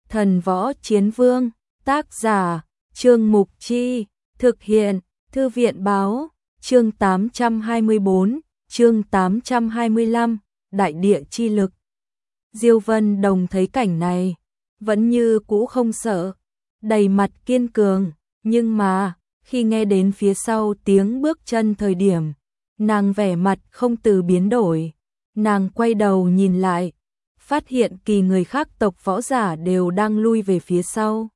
Thần Võ Chiến Vương, tác giả, Trương Mục Chi, thực hiện, Thư viện Báo, chương 824, chương 825, Đại Địa Chi Lực. Diêu Vân Đồng thấy cảnh này, vẫn như cũ không sợ, đầy mặt kiên cường, nhưng mà, khi nghe đến phía sau tiếng bước chân thời điểm, nàng vẻ mặt không từ biến đổi, nàng quay đầu nhìn lại, phát hiện kỳ người khác tộc võ giả đều đang lui về phía sau.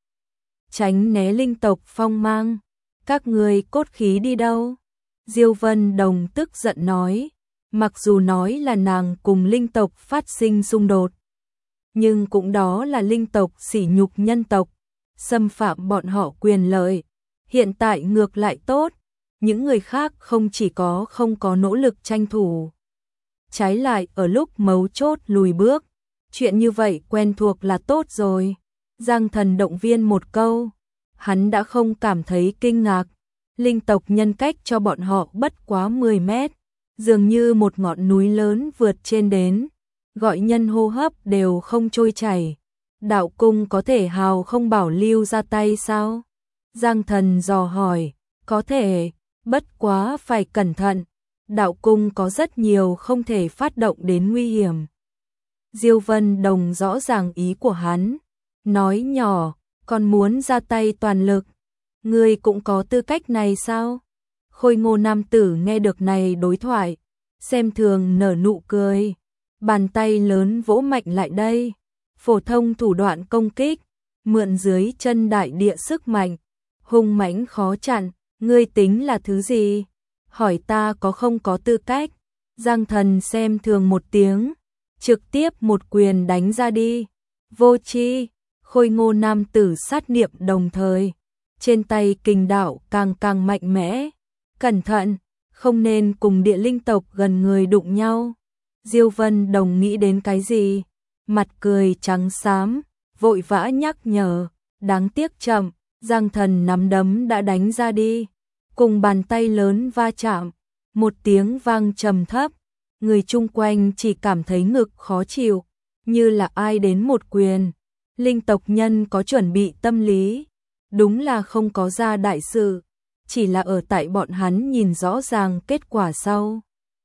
Tránh né linh tộc phong mang, các người cốt khí đi đâu? Diêu Vân Đồng tức giận nói, mặc dù nói là nàng cùng linh tộc phát sinh xung đột, nhưng cũng đó là linh tộc sỉ nhục nhân tộc, xâm phạm bọn họ quyền lợi, hiện tại ngược lại tốt, những người khác không chỉ không có nỗ lực tranh thủ, trái lại ở lúc mấu chốt lùi bước, chuyện như vậy quen thuộc là tốt rồi. Giang Thần động viên một câu, hắn đã không cảm thấy kinh ngạc, linh tộc nhân cách cho bọn họ bất quá 10 mét, dường như một ngọn núi lớn vượt trên đến, gọi nhân hô hấp đều không trôi chảy. Đạo cung có thể hào không bảo lưu ra tay sao? Giang Thần dò hỏi, có thể, bất quá phải cẩn thận, đạo cung có rất nhiều không thể phát động đến nguy hiểm. Diêu Vân Đồng rõ ràng ý của hắn, nói nhỏ, còn muốn ra tay toàn lực, ngươi cũng có tư cách này sao? Khôi Ngô nam tử nghe được này đối thoại, xem thường nở nụ cười, bàn tay lớn vỗ mạnh lại đây, phổ thông thủ đoạn công kích, mượn dưới chân đại địa sức mạnh, hung mãnh khó chặn, ngươi tính là thứ gì? Hỏi ta có không có tư cách? Giang Thần xem thường một tiếng, trực tiếp một quyền đánh ra đi. Vô tri, Khôi Ngô nam tử sát niệm đồng thời, trên tay kình đạo càng mạnh mẽ. Cẩn thận, không nên cùng địa linh tộc gần người đụng nhau. Diêu Vân Đồng nghĩ đến cái gì? Mặt cười trắng xám, vội vã nhắc nhở, đáng tiếc chậm, Giang Thần nắm đấm đã đánh ra đi, cùng bàn tay lớn va chạm, một tiếng vang trầm thấp, người chung quanh chỉ cảm thấy ngực khó chịu, như là ai đến một quyền. Linh tộc nhân có chuẩn bị tâm lý, đúng là không có ra đại sự, chỉ là ở tại bọn hắn nhìn rõ ràng kết quả sau.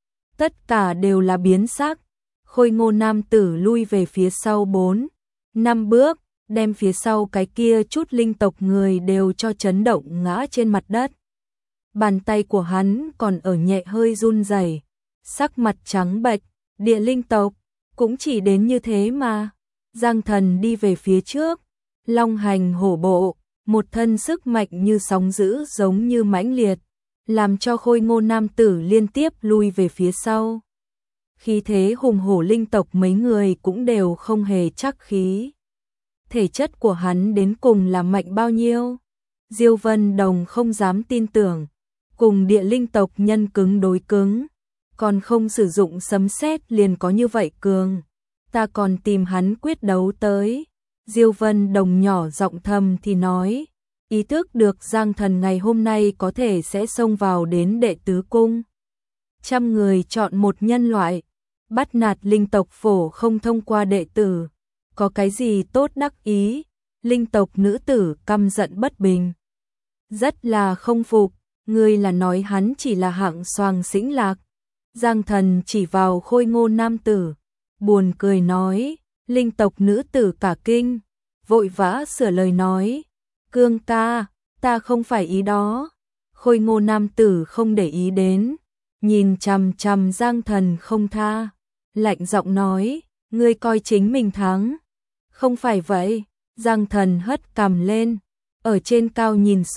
Tất cả đều là biến sắc, Khôi Ngô nam tử lui về phía sau 4-5 bước, đem phía sau cái kia chút linh tộc người đều cho chấn động ngã trên mặt đất. Bàn tay của hắn còn ở nhẹ hơi run rẩy, sắc mặt trắng bệch, địa linh tộc cũng chỉ đến như thế mà. Giang Thần đi về phía trước, long hành hổ bộ, một thân sức mạnh như sóng dữ giống như mãnh liệt, làm cho Khôi Ngô nam tử liên tiếp lui về phía sau. Khí thế hùng hổ linh tộc mấy người cũng đều không hề chắc khí. Thể chất của hắn đến cùng là mạnh bao nhiêu? Diêu Vân Đồng không dám tin tưởng, cùng địa linh tộc nhân cứng đối cứng, còn không sử dụng sấm sét liền có như vậy cường. Ta còn tìm hắn quyết đấu tới. Diêu Vân Đồng nhỏ giọng thầm thì nói, ý thức được Giang Thần ngày hôm nay có thể sẽ xông vào đến đệ tứ cung. 100 người chọn một nhân loại, bắt nạt linh tộc phổ không thông qua đệ tử, có cái gì tốt đắc ý? Linh tộc nữ tử căm giận bất bình, rất là không phục, ngươi là nói hắn chỉ là hạng xoàng xĩnh lạc? Giang Thần chỉ vào Khôi Ngô nam tử, buồn cười nói, linh tộc nữ tử cả kinh, vội vã sửa lời nói, Cương ca, ta không phải ý đó. Khôi Ngô nam tử không để ý đến, nhìn chằm chằm Giang Thần không tha, lạnh giọng nói, ngươi coi chính mình thắng. Không phải vậy. Giang Thần hất cằm lên, ở trên cao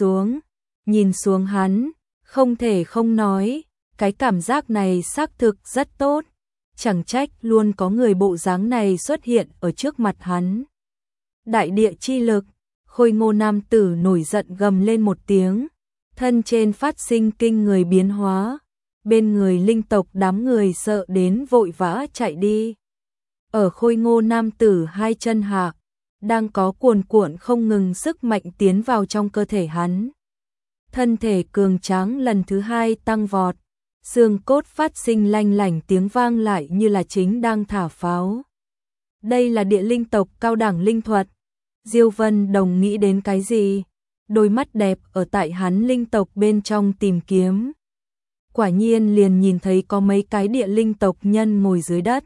nhìn xuống hắn, không thể không nói, cái cảm giác này xác thực rất tốt, chẳng trách luôn có người bộ dáng này xuất hiện ở trước mặt hắn. Đại địa chi lực, Khôi Ngô nam tử nổi giận gầm lên một tiếng, thân trên phát sinh kinh người biến hóa, bên người linh tộc đám người sợ đến vội vã chạy đi. Ở Khôi Ngô nam tử hai chân hạ, đang có cuồn cuộn không ngừng sức mạnh tiến vào trong cơ thể hắn. Thân thể cường tráng lần thứ hai tăng vọt, xương cốt phát sinh lanh lảnh tiếng vang lại như là chính đang thả pháo. Đây là địa linh tộc cao đẳng linh thuật, Diêu Vân Đồng nghĩ đến cái gì? Đôi mắt đẹp ở tại hắn linh tộc bên trong tìm kiếm. Quả nhiên liền nhìn thấy có mấy cái địa linh tộc nhân ngồi dưới đất.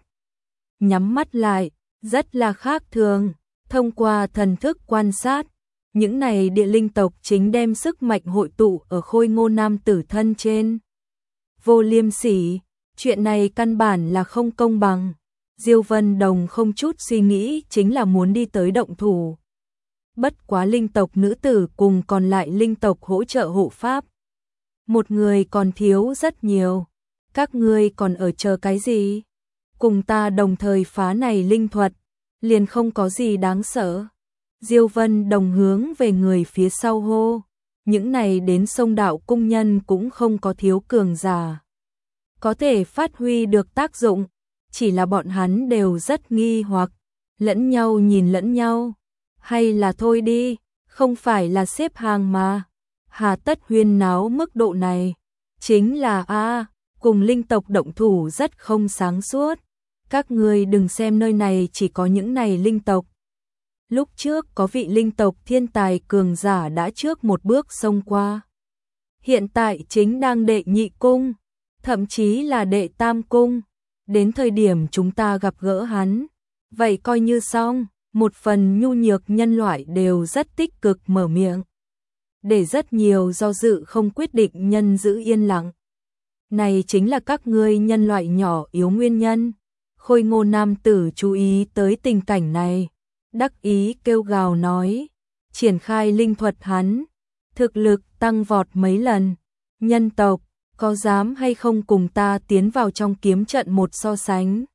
Nhắm mắt lại, rất là khác thường, thông qua thần thức quan sát, những này địa linh tộc chính đem sức mạnh hội tụ ở Khôi Ngô nam tử thân trên. Vô Liêm Sỉ, chuyện này căn bản là không công bằng. Diêu Vân Đồng không chút suy nghĩ chính là muốn đi tới động thủ. Bất quá linh tộc nữ tử cùng còn lại linh tộc hỗ trợ hộ pháp. Một người còn thiếu rất nhiều. Các ngươi còn ở chờ cái gì? Cùng ta đồng thời phá này linh thuật, liền không có gì đáng sợ. Diêu Vân Đồng hướng về người phía sau hô. Những này đến Sông Đạo cung nhân cũng không có thiếu cường giả. Có thể phát huy được tác dụng, chỉ là bọn hắn đều rất nghi hoặc, lẫn nhau nhìn lẫn nhau. Hay là thôi đi, không phải là xếp hàng mà. Hà tất huyên náo mức độ này. Chính là cùng linh tộc động thủ rất không sáng suốt. Các ngươi đừng xem nơi này chỉ có những này linh tộc. Lúc trước có vị linh tộc thiên tài cường giả đã trước một bước xông qua. Hiện tại chính đang đệ nhị cung, thậm chí là đệ tam cung. Đến thời điểm chúng ta gặp gỡ hắn, vậy coi như xong. Một phần nhu nhược nhân loại đều rất tích cực mở miệng. Để rất nhiều do dự không quyết định nhân giữ yên lặng. Này chính là các ngươi nhân loại nhỏ yếu nguyên nhân. Khôi Ngô nam tử chú ý tới tình cảnh này, đắc ý kêu gào nói, triển khai linh thuật hắn, thực lực tăng vọt mấy lần. Nhân tộc, có dám hay không cùng ta tiến vào trong kiếm trận một so sánh?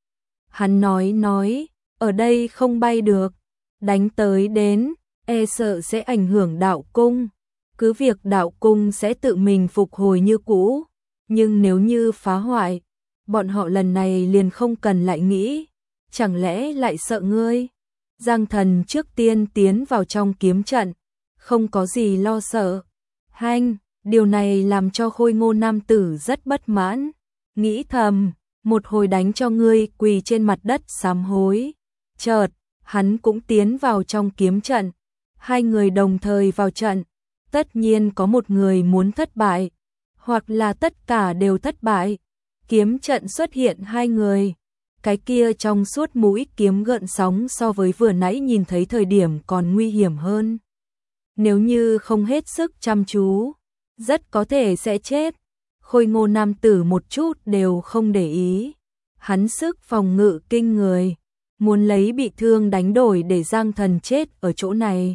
Hắn nói, ở đây không bay được, đánh tới đến, e sợ sẽ ảnh hưởng đạo cung. Cứ việc đạo cung sẽ tự mình phục hồi như cũ, nhưng nếu như phá hoại, bọn họ lần này liền không cần lại nghĩ, chẳng lẽ lại sợ ngươi? Giang Thần trước tiên tiến vào trong kiếm trận, không có gì lo sợ. Hanh, điều này làm cho Khôi Ngô nam tử rất bất mãn, nghĩ thầm, một hồi đánh cho ngươi quỳ trên mặt đất sám hối. Chợt, hắn cũng tiến vào trong kiếm trận, hai người đồng thời vào trận, tất nhiên có một người muốn thất bại, hoặc là tất cả đều thất bại. Kiếm trận xuất hiện hai người, cái kia trong suốt mũi kiếm gợn sóng so với vừa nãy nhìn thấy thời điểm còn nguy hiểm hơn. Nếu như không hết sức chăm chú, rất có thể sẽ chết. Khôi Ngô nam tử một chút đều không để ý, hắn sức phòng ngự kinh người, muốn lấy bị thương đánh đổi để Giang Thần chết ở chỗ này.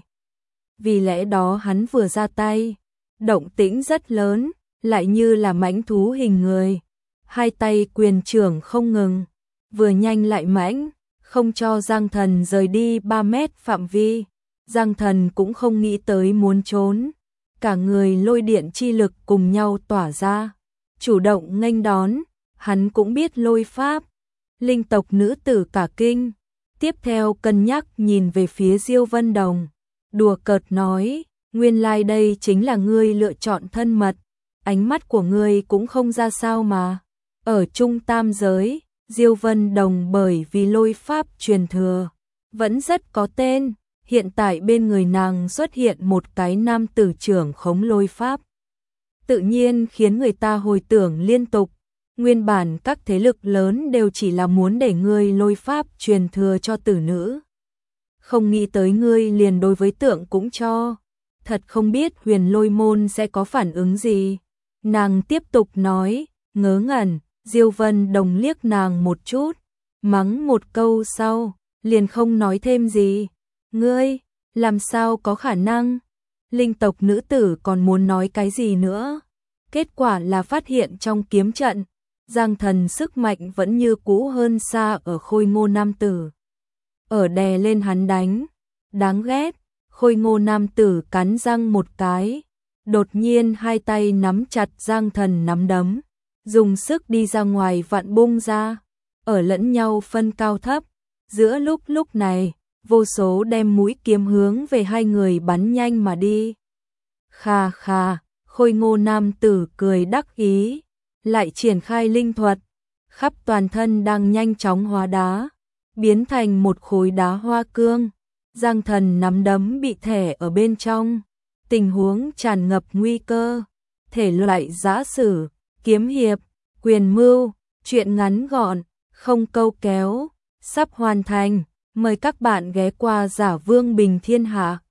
Vì lẽ đó hắn vừa ra tay, động tĩnh rất lớn, lại như là mãnh thú hình người. Hai tay quyền trưởng không ngừng, vừa nhanh lại mãnh, không cho Giang Thần rời đi 3 mét phạm vi. Giang Thần cũng không nghĩ tới muốn trốn, cả người lôi điện chi lực cùng nhau tỏa ra, chủ động nghênh đón. Hắn cũng biết lôi pháp. Linh tộc nữ tử cả kinh, tiếp theo cân nhắc nhìn về phía Diêu Vân Đồng, đùa cợt nói, nguyên lai đây chính là ngươi lựa chọn thân mật, ánh mắt của ngươi cũng không ra sao mà. Ở trung tam giới, Diêu Vân Đồng bởi vì lôi pháp truyền thừa, vẫn rất có tên. Hiện tại bên người nàng xuất hiện một cái nam tử trưởng khống lôi pháp, tự nhiên khiến người ta hồi tưởng liên tục. Nguyên bản các thế lực lớn đều chỉ là muốn để ngươi lôi pháp truyền thừa cho tử nữ, không nghĩ tới ngươi liền đối với tượng cũng cho. Thật không biết Huyền Lôi môn sẽ có phản ứng gì. Nàng tiếp tục nói, ngớ ngẩn. Diêu Vân Đồng liếc nàng một chút, mắng một câu sau, liền không nói thêm gì. Ngươi, làm sao có khả năng? Linh tộc nữ tử còn muốn nói cái gì nữa? Kết quả là phát hiện trong kiếm trận, Giang Thần sức mạnh vẫn như cũ hơn xa ở Khôi Ngô nam tử. Ở đè lên hắn đánh, đáng ghét. Khôi Ngô nam tử cắn răng một cái, đột nhiên hai tay nắm chặt Giang Thần nắm đấm, dùng sức đi ra ngoài vặn bung ra, ở lẫn nhau phân cao thấp. Giữa lúc này, vô số đem mũi kiếm hướng về hai người bắn nhanh mà đi. Khà khà, Khôi Ngô nam tử cười đắc ý, lại triển khai linh thuật, khắp toàn thân đang nhanh chóng hóa đá, biến thành một khối đá hoa cương. Giang Thần nắm đấm bị thẻ ở bên trong, tình huống tràn ngập nguy cơ, thể loại giã sử, kiếm hiệp, quyền mưu, truyện ngắn gọn, không câu kéo, sắp hoàn thành, mời các bạn ghé qua Giả Vương Bình Thiên Hạ.